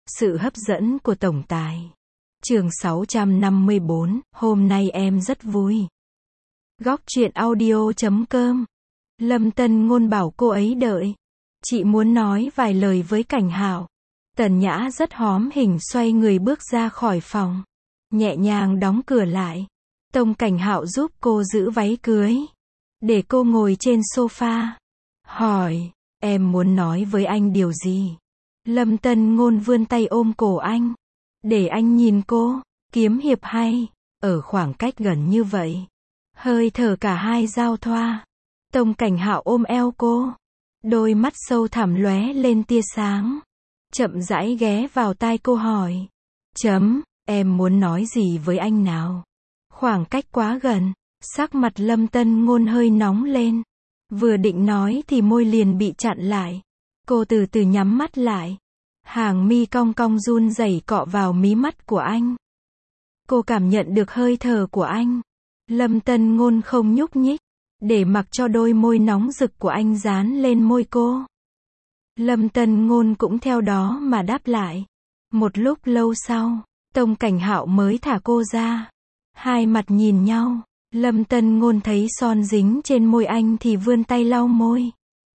Sự hấp dẫn của tổng tài. Chương 654, hôm nay em rất vui. Góc truyện audio.com. Lâm Tân Ngôn bảo cô ấy đợi. Chị muốn nói vài lời với Cảnh Hạo. Tần Nhã rất hóm hình xoay người bước ra khỏi phòng. Nhẹ nhàng đóng cửa lại. Tông Cảnh Hạo giúp cô giữ váy cưới. Để cô ngồi trên sofa. Hỏi, em muốn nói với anh điều gì? Lâm Tân Ngôn vươn tay ôm cổ anh. Để anh nhìn cô. Kiếm hiệp hay. Ở khoảng cách gần như vậy. Hơi thở cả hai giao thoa. Tông Cảnh Hạo ôm eo cô. Đôi mắt sâu thẳm lóe lên tia sáng. Chậm rãi ghé vào tai cô hỏi. Em muốn nói gì với anh nào? Khoảng cách quá gần. Sắc mặt Lâm Tân Ngôn hơi nóng lên. Vừa định nói thì môi liền bị chặn lại. Cô từ từ nhắm mắt lại. Hàng mi cong cong run rẩy cọ vào mí mắt của anh. Cô cảm nhận được hơi thở của anh. Lâm Tân Ngôn không nhúc nhích. Để mặc cho đôi môi nóng rực của anh dán lên môi cô. Lâm Tân Ngôn cũng theo đó mà đáp lại. Một lúc lâu sau, Tông Cảnh Hạo mới thả cô ra. Hai mặt nhìn nhau. Lâm Tân Ngôn thấy son dính trên môi anh thì vươn tay lau môi.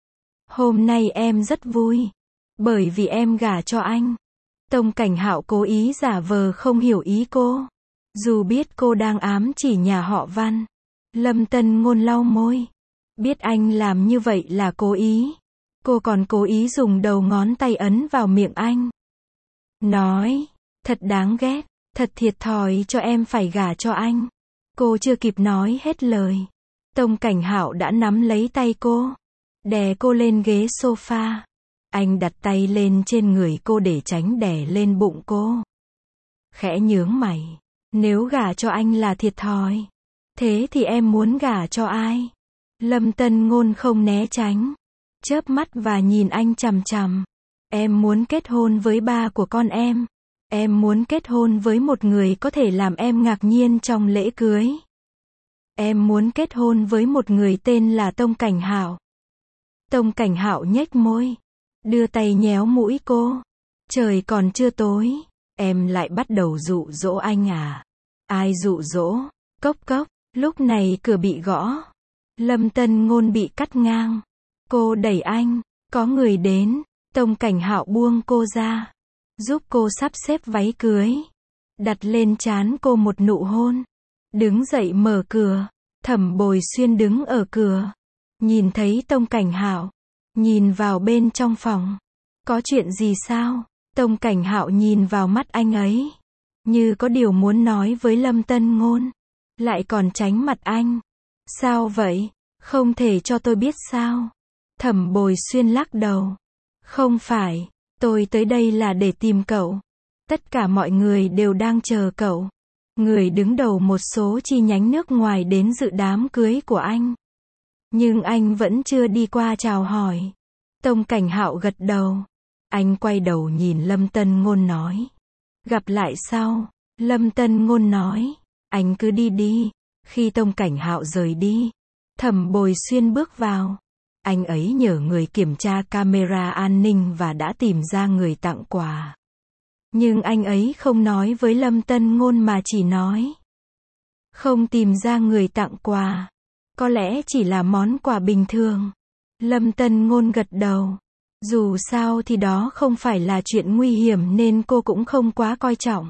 Hôm nay em rất vui. Bởi vì em gả cho anh. Tông Cảnh Hạo cố ý giả vờ không hiểu ý cô. Dù biết cô đang ám chỉ nhà họ Văn. Lâm Tân Ngôn lau môi. Biết anh làm như vậy là cố ý. Cô còn cố ý dùng đầu ngón tay ấn vào miệng anh. Nói, thật đáng ghét, thật thiệt thòi cho em phải gả cho anh. Cô chưa kịp nói hết lời. Tông Cảnh Hạo đã nắm lấy tay cô. Đè cô lên ghế sofa. Anh đặt tay lên trên người cô để tránh đè lên bụng cô. Khẽ nhướng mày. Nếu gả cho anh là thiệt thòi. Thế thì em muốn gả cho ai? Lâm Tân Ngôn không né tránh. Chớp mắt và nhìn anh chằm chằm. Em muốn kết hôn với ba của con em. Em muốn kết hôn với một người có thể làm em ngạc nhiên trong lễ cưới. Em muốn kết hôn với một người tên là Tông Cảnh Hạo. Tông Cảnh Hạo nhếch môi. Đưa tay nhéo mũi cô. Trời còn chưa tối. Em lại bắt đầu dụ dỗ anh à? Ai dụ dỗ? Cốc cốc. Lúc này cửa bị gõ. Lâm Tân Ngôn bị cắt ngang. Cô đẩy anh. Có người đến. Tông Cảnh Hạo buông cô ra. Giúp cô sắp xếp váy cưới. Đặt lên trán cô một nụ hôn. Đứng dậy mở cửa. Thẩm Bồi Xuyên đứng ở cửa. Nhìn thấy Tông Cảnh Hạo. Nhìn vào bên trong phòng. Có chuyện gì sao? Tông Cảnh Hạo nhìn vào mắt anh ấy. Như có điều muốn nói với Lâm Tân Ngôn. Lại còn tránh mặt anh. Sao vậy? Không thể cho tôi biết sao? Thẩm Bồi Xuyên lắc đầu. Không phải, tôi tới đây là để tìm cậu. Tất cả mọi người đều đang chờ cậu. Người đứng đầu một số chi nhánh nước ngoài đến dự đám cưới của anh. Nhưng anh vẫn chưa đi qua chào hỏi. Tông Cảnh Hạo gật đầu. Anh quay đầu nhìn Lâm Tân Ngôn nói. Gặp lại sau. Lâm Tân Ngôn nói. Anh cứ đi đi. Khi Tông Cảnh Hạo rời đi, Thẩm Bồi Xuyên bước vào. Anh ấy nhờ người kiểm tra camera an ninh và đã tìm ra người tặng quà. Nhưng anh ấy không nói với Lâm Tân Ngôn mà chỉ nói. Không tìm ra người tặng quà. Có lẽ chỉ là món quà bình thường. Lâm Tân Ngôn gật đầu. Dù sao thì đó không phải là chuyện nguy hiểm nên cô cũng không quá coi trọng.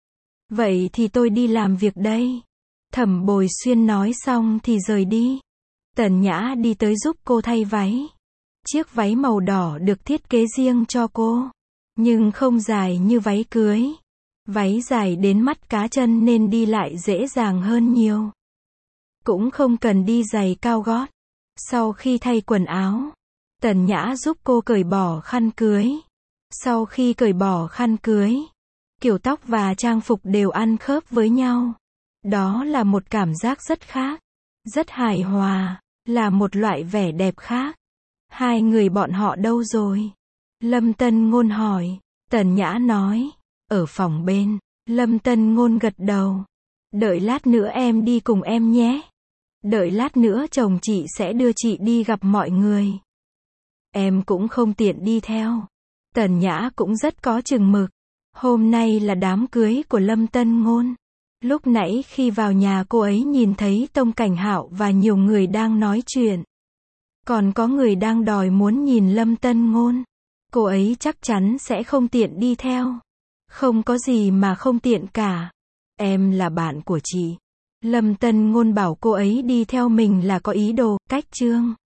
Vậy thì tôi đi làm việc đây. Thẩm Bồi Xuyên nói xong thì rời đi. Tần Nhã đi tới giúp cô thay váy. Chiếc váy màu đỏ được thiết kế riêng cho cô. Nhưng không dài như váy cưới. Váy dài đến mắt cá chân nên đi lại dễ dàng hơn nhiều. Cũng không cần đi giày cao gót. Sau khi thay quần áo, Tần Nhã giúp cô cởi bỏ khăn cưới. Sau khi cởi bỏ khăn cưới, kiểu tóc và trang phục đều ăn khớp với nhau. Đó là một cảm giác rất khác. Rất hài hòa. Là một loại vẻ đẹp khác. Hai người bọn họ đâu rồi? Lâm Tân Ngôn hỏi. Tần Nhã nói. Ở phòng bên. Lâm Tân Ngôn gật đầu. Đợi lát nữa em đi cùng em nhé. Đợi lát nữa chồng chị sẽ đưa chị đi gặp mọi người. Em cũng không tiện đi theo. Tần Nhã cũng rất có chừng mực. Hôm nay là đám cưới của Lâm Tân Ngôn. Lúc nãy khi vào nhà cô ấy nhìn thấy Tông Cảnh Hạo và nhiều người đang nói chuyện. Còn có người đang đòi muốn nhìn Lâm Tân Ngôn. Cô ấy chắc chắn sẽ không tiện đi theo. Không có gì mà không tiện cả. Em là bạn của chị. Lâm Tân Ngôn bảo cô ấy đi theo mình là có ý đồ, cách trương.